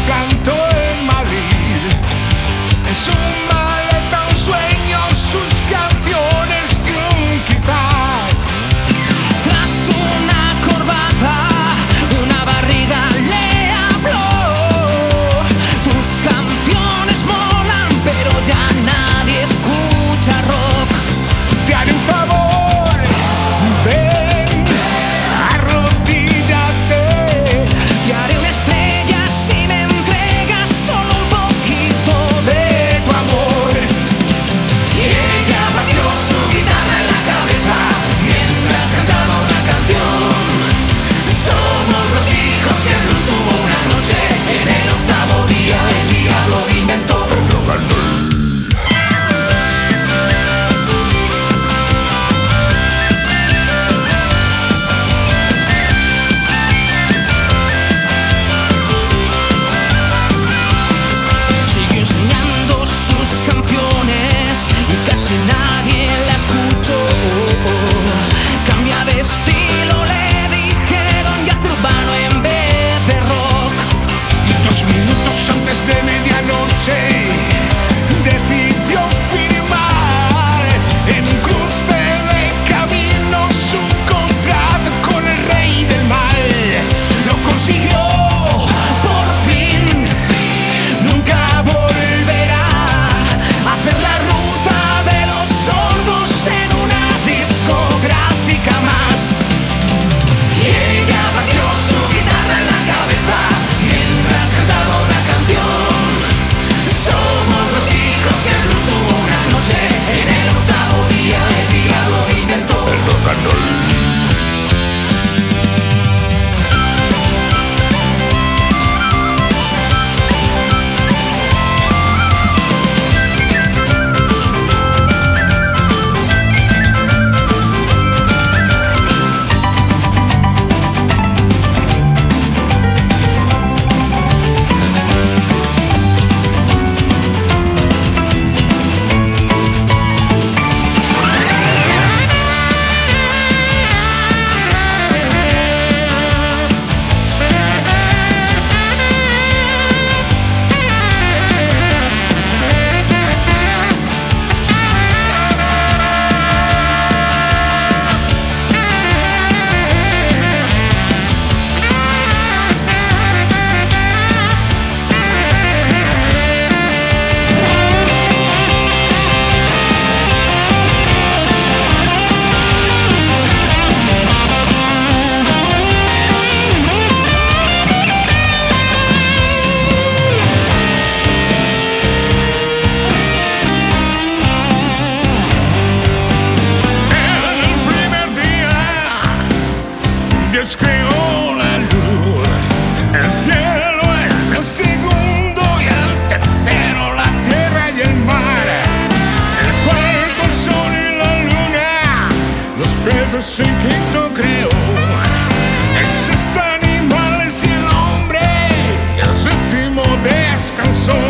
cantó en Madrid. Es un maleta, un sueño, sus canciones y un quizás. Tras una corbata, una barriga le habló. Tus canciones molan, pero ya nadie escucha rock. Te haré un favor, ven, arrodíllate. Te haré una estrella si me entregas solo un poquito de tu amor. Y ella batió su guitarra en la cabeza mientras cantaba una canción. Somos los hijos que el blues tuvo una noche. En el octavo día el diablo inventó el rock and roll. Siguió enseñando sus canciones y casi nadie la escuchó. Cambia de estilo, le dijeron, y haz urbano en vez de rock. Y 2 minutos antes de medianoche decidió firmar en un cruce de caminos un contrato con el rey del mal. Lo consiguió, por fin, nunca volverá a hacer la ruta de los sordos en una discográfica más. Y ella batió su guitarra en la cabeza mientras cantaba una canción. Somos los hijos que el blues tuvo una noche. En el octavo día el diablo inventó el rock and roll. En el primer día Dios creó la luz, el cielo en el segundo y el tercero la tierra y el mar, el cuarto el sol y la luna, los peces en quinto creó, el sexto animales y el hombre, y el séptimo descansó.